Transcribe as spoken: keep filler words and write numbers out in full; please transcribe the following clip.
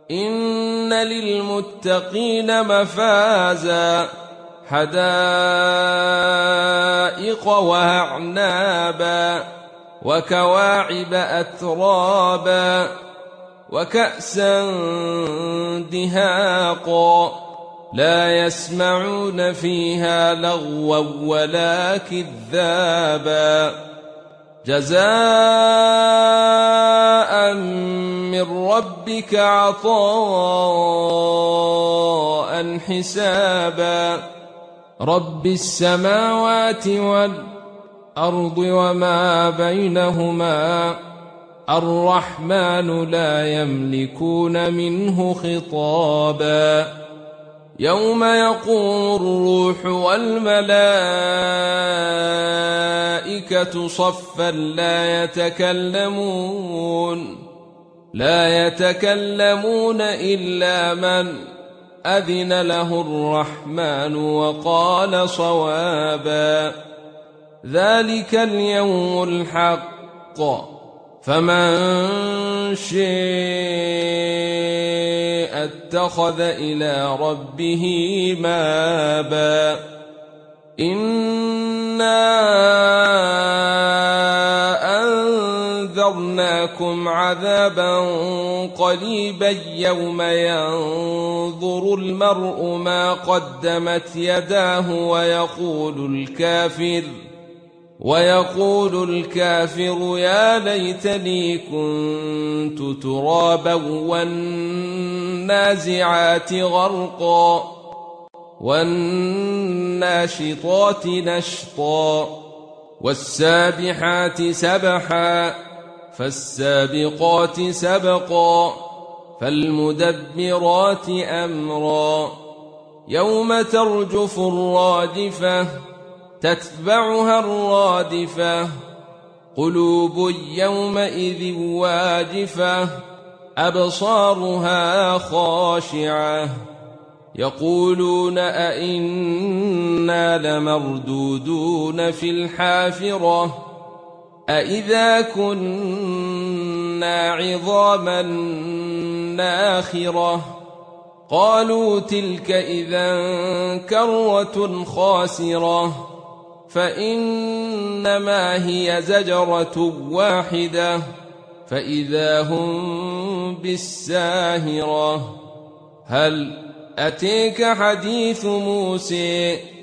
إن للمتقين مفازا حدائق وأعنابا وكواعب أترابا وكأسا دهاقا لا يسمعون فيها لغوا ولا كذابا جزاء من ربك عطاء حسابا رب السماوات والأرض وما بينهما الرحمن لا يملكون منه خطابا يوم يقوم الروح والملائكة صفا لا يتكلمون لا يتكلمون إلا من أذن له الرحمن وقال صوابا ذلك اليوم الحق فمن شاء اتخذ إلى ربه مابا إنا أنذرناكم عذابا قريبا يوم ينظر المرء ما قدمت يداه ويقول الكافر ويقول الكافر يا ليتني كنت ترابا والنازعات غرقا والناشطات نشطا والسابحات سبحا فالسابقات سبقا فالمدبرات أمرا يوم ترجف الراجفة تتبعها الرادفة قلوب يومئذ واجفة أبصارها خاشعة يقولون أئنا لمردودون في الحافرة أئذا كنا عظاما ناخرة قالوا تلك إذا كرة خاسرة فإنما هي زجرة واحدة فإذا هم بالساهرة هل أتيك حديث موسى